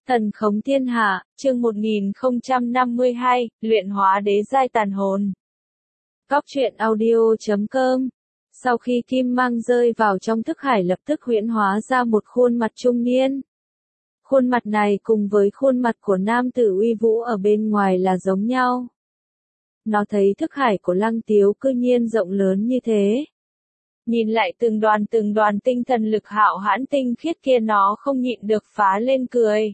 Thần khống thiên hạ, chương 1052, luyện hóa đế giai tàn hồn. Góc truyện audio.com. Sau khi kim mang rơi vào trong thức hải lập tức huyễn hóa ra một khuôn mặt trung niên. Khuôn mặt này cùng với khuôn mặt của nam tử uy vũ ở bên ngoài là giống nhau. Nó thấy thức hải của Lăng Tiếu cư nhiên rộng lớn như thế. Nhìn lại từng đoàn tinh thần lực hạo hãn tinh khiết kia nó không nhịn được phá lên cười.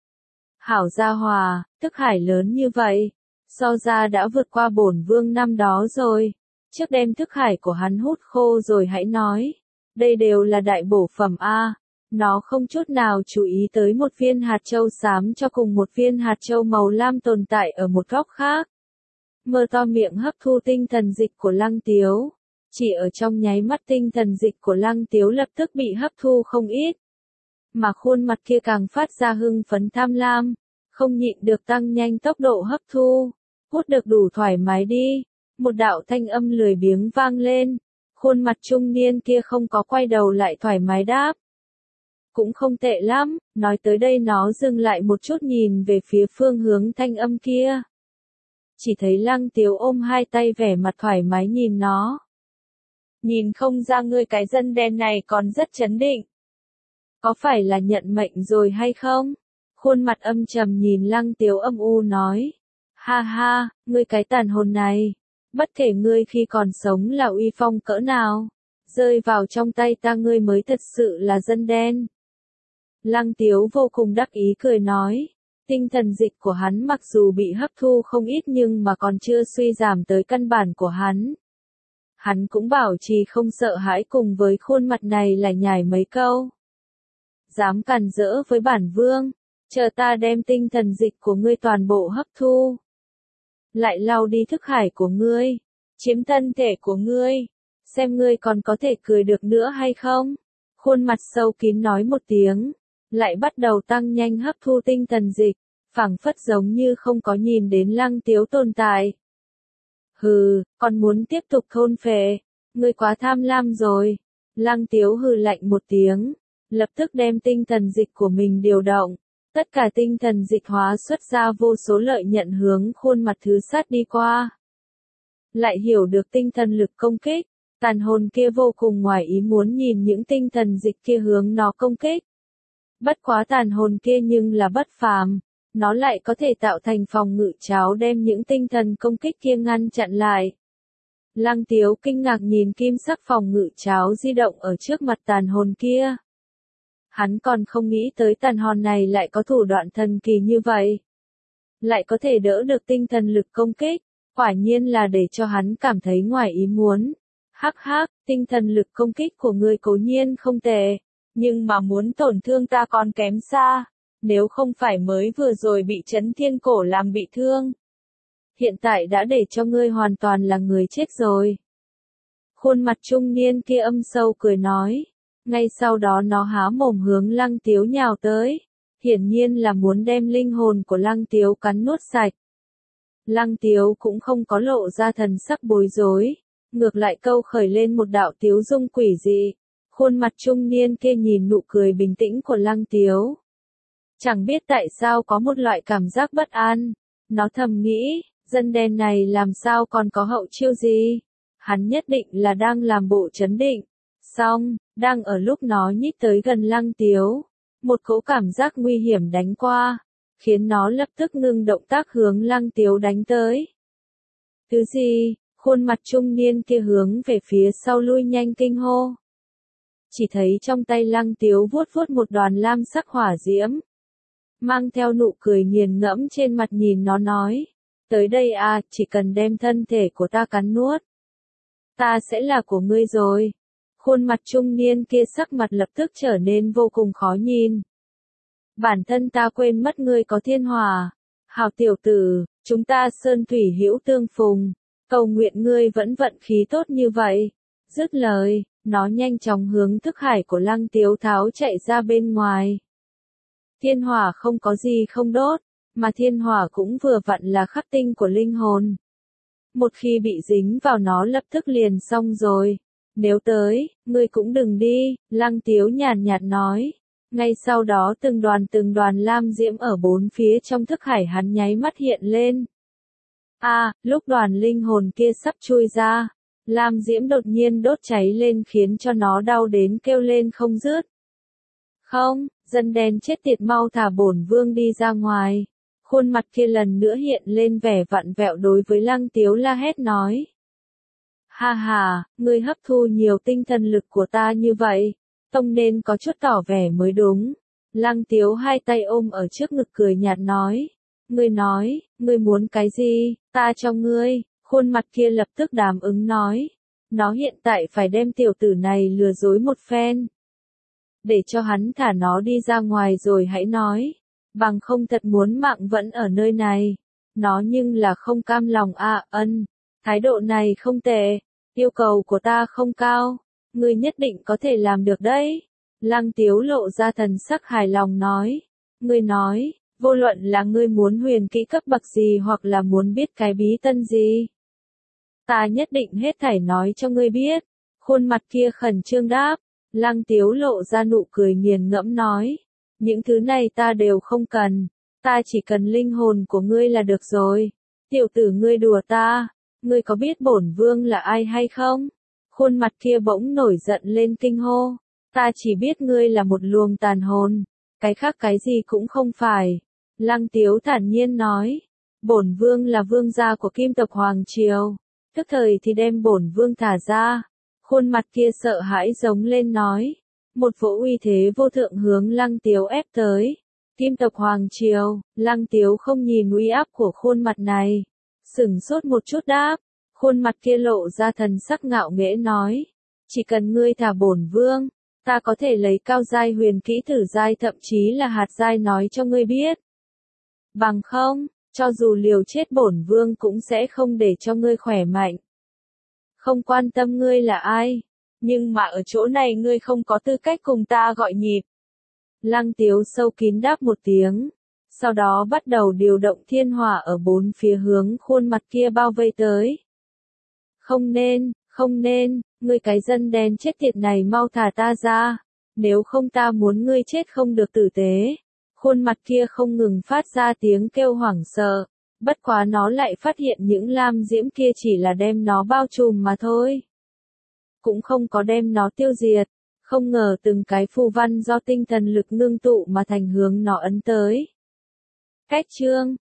Hảo gia hòa, thức hải lớn như vậy, so ra đã vượt qua bổn vương năm đó rồi. Trước đem thức hải của hắn hút khô rồi hãy nói. Đây đều là đại bổ phẩm A. Nó không chút nào chú ý tới một viên hạt châu xám cho cùng một viên hạt châu màu lam tồn tại ở một góc khác. Mở to miệng hấp thu tinh thần dịch của Lăng Tiếu. Chỉ ở trong nháy mắt tinh thần dịch của Lăng Tiếu lập tức bị hấp thu không ít. Mà khuôn mặt kia càng phát ra hưng phấn tham lam, không nhịn được tăng nhanh tốc độ hấp thu. Hút được đủ thoải mái đi. Một đạo thanh âm lười biếng vang lên. Khuôn mặt trung niên kia không có quay đầu lại thoải mái đáp. Cũng không tệ lắm, nói tới đây nó dừng lại một chút nhìn về phía phương hướng thanh âm kia. Chỉ thấy Lăng Tiếu ôm hai tay vẻ mặt thoải mái nhìn nó. Nhìn không ra ngươi cái dân đen này còn rất chấn định. Có phải là nhận mệnh rồi hay không? Khuôn mặt âm trầm nhìn Lăng Tiếu âm u nói. Ha ha, ngươi cái tàn hồn này. Bất kể ngươi khi còn sống là uy phong cỡ nào. Rơi vào trong tay ta ngươi mới thật sự là dân đen. Lăng Tiếu vô cùng đắc ý cười nói. Tinh thần dịch của hắn mặc dù bị hấp thu không ít nhưng mà còn chưa suy giảm tới căn bản của hắn. Hắn cũng bảo trì không sợ hãi cùng với khuôn mặt này lải nhải mấy câu. Dám càn rỡ với bản vương, chờ ta đem tinh thần dịch của ngươi toàn bộ hấp thu. Lại lau đi thức hải của ngươi, chiếm thân thể của ngươi, xem ngươi còn có thể cười được nữa hay không. Khuôn mặt sâu kín nói một tiếng, lại bắt đầu tăng nhanh hấp thu tinh thần dịch, phảng phất giống như không có nhìn đến Lăng Tiếu tồn tại. Hừ, còn muốn tiếp tục thôn phệ, ngươi quá tham lam rồi. Lăng Tiếu hừ lạnh một tiếng, lập tức đem tinh thần dịch của mình điều động. Tất cả tinh thần dịch hóa xuất ra vô số lợi nhận hướng khuôn mặt thứ sát đi qua. Lại hiểu được tinh thần lực công kích, tàn hồn kia vô cùng ngoài ý muốn nhìn những tinh thần dịch kia hướng nó công kích. Bất quá tàn hồn kia nhưng là bất phàm. Nó lại có thể tạo thành phòng ngự cháo đem những tinh thần công kích kia ngăn chặn lại. Lăng Tiếu kinh ngạc nhìn kim sắc phòng ngự cháo di động ở trước mặt tàn hồn kia. Hắn còn không nghĩ tới tàn hồn này lại có thủ đoạn thần kỳ như vậy. Lại có thể đỡ được tinh thần lực công kích, quả nhiên là để cho hắn cảm thấy ngoài ý muốn. Hắc hắc, tinh thần lực công kích của ngươi cố nhiên không tệ, nhưng mà muốn tổn thương ta còn kém xa. Nếu không phải mới vừa rồi bị Trấn Thiên Cổ làm bị thương. Hiện tại đã để cho ngươi hoàn toàn là người chết rồi. Khuôn mặt trung niên kia âm sâu cười nói. Ngay sau đó nó há mồm hướng Lăng Tiếu nhào tới. Hiển nhiên là muốn đem linh hồn của Lăng Tiếu cắn nuốt sạch. Lăng Tiếu cũng không có lộ ra thần sắc bối rối. Ngược lại câu khởi lên một đạo tiếu dung quỷ dị. Khuôn mặt trung niên kia nhìn nụ cười bình tĩnh của Lăng Tiếu. Chẳng biết tại sao có một loại cảm giác bất an. Nó thầm nghĩ, dân đen này làm sao còn có hậu chiêu gì. Hắn nhất định là đang làm bộ trấn định. Xong, đang ở lúc nó nhích tới gần Lăng Tiếu. Một cỗ cảm giác nguy hiểm đánh qua. Khiến nó lập tức ngừng động tác hướng Lăng Tiếu đánh tới. Thứ gì, khuôn mặt trung niên kia hướng về phía sau lui nhanh kinh hô. Chỉ thấy trong tay Lăng Tiếu vuốt vuốt một đoàn lam sắc hỏa diễm. Mang theo nụ cười nghiền ngẫm trên mặt nhìn nó nói. Tới đây à, chỉ cần đem thân thể của ta cắn nuốt. Ta sẽ là của ngươi rồi. Khuôn mặt trung niên kia sắc mặt lập tức trở nên vô cùng khó nhìn. Bản thân ta quên mất ngươi có thiên hỏa. Hảo tiểu tử, chúng ta sơn thủy hữu tương phùng. Cầu nguyện ngươi vẫn vận khí tốt như vậy. Dứt lời, nó nhanh chóng hướng thức hải của Lăng Tiếu tháo chạy ra bên ngoài. Thiên hỏa không có gì không đốt, mà thiên hỏa cũng vừa vặn là khắc tinh của linh hồn. Một khi bị dính vào nó lập tức liền xong rồi. Nếu tới, ngươi cũng đừng đi, Lăng Tiếu nhàn nhạt nói. Ngay sau đó từng đoàn lam diễm ở bốn phía trong thức hải hắn nháy mắt hiện lên. Lúc đoàn linh hồn kia sắp chui ra, lam diễm đột nhiên đốt cháy lên khiến cho nó đau đến kêu lên không dứt. Không, dân đen chết tiệt, mau thả bổn vương đi ra ngoài. Khuôn mặt kia lần nữa hiện lên vẻ vặn vẹo đối với Lăng Tiếu la hét nói. Ha ha, ngươi hấp thu nhiều tinh thần lực của ta như vậy, tông nên có chút tỏ vẻ mới đúng. Lăng Tiếu hai tay ôm ở trước ngực cười nhạt nói. Ngươi muốn cái gì, ta cho ngươi. Khuôn mặt kia lập tức đáp ứng nói. Nó hiện tại phải đem tiểu tử này lừa dối một phen. Để cho hắn thả nó đi ra ngoài rồi hãy nói. Bằng không thật muốn mạng vẫn ở nơi này. Nó nhưng là không cam lòng thái độ này không tệ. Yêu cầu của ta không cao. Ngươi nhất định có thể làm được đấy. Lăng Tiếu lộ ra thần sắc hài lòng nói. Ngươi nói, vô luận là ngươi muốn huyền kỹ cấp bậc gì hoặc là muốn biết cái bí tân gì. Ta nhất định hết thảy nói cho ngươi biết. Khuôn mặt kia khẩn trương đáp. Lăng Tiếu lộ ra nụ cười nghiền ngẫm nói. Những thứ này ta đều không cần. Ta chỉ cần linh hồn của ngươi là được rồi. Tiểu tử ngươi đùa ta. Ngươi có biết bổn vương là ai hay không? Khuôn mặt kia bỗng nổi giận lên kinh hô. Ta chỉ biết ngươi là một luồng tàn hồn. Cái khác cái gì cũng không phải. Lăng Tiếu thản nhiên nói. Bổn vương là vương gia của Kim tộc Hoàng Triều. Tức thời thì đem bổn vương thả ra. Khuôn mặt kia sợ hãi giống lên nói. Một vỗ uy thế vô thượng hướng Lăng Tiếu ép tới. Kim tộc Hoàng Triều, Lăng Tiếu không nhìn uy áp của khuôn mặt này. Sửng sốt một chút đáp. Khuôn mặt kia lộ ra thần sắc ngạo nghễ nói. Chỉ cần ngươi thả bổn vương, ta có thể lấy cao giai huyền kỹ thử giai thậm chí là hạt giai nói cho ngươi biết. Bằng không, cho dù liều chết bổn vương cũng sẽ không để cho ngươi khỏe mạnh. Không quan tâm ngươi là ai, nhưng mà ở chỗ này ngươi không có tư cách cùng ta gọi nhịp. Lăng Tiếu sâu kín đáp một tiếng, sau đó bắt đầu điều động thiên hỏa ở bốn phía hướng khuôn mặt kia bao vây tới. Không nên, ngươi cái dân đen chết tiệt này mau thả ta ra, nếu không ta muốn ngươi chết không được tử tế. Khuôn mặt kia không ngừng phát ra tiếng kêu hoảng sợ, bất quá nó lại phát hiện những lam diễm kia chỉ là đem nó bao trùm mà thôi. Cũng không có đem nó tiêu diệt, không ngờ từng cái phù văn do tinh thần lực ngưng tụ mà thành hướng nó ấn tới. Cách chương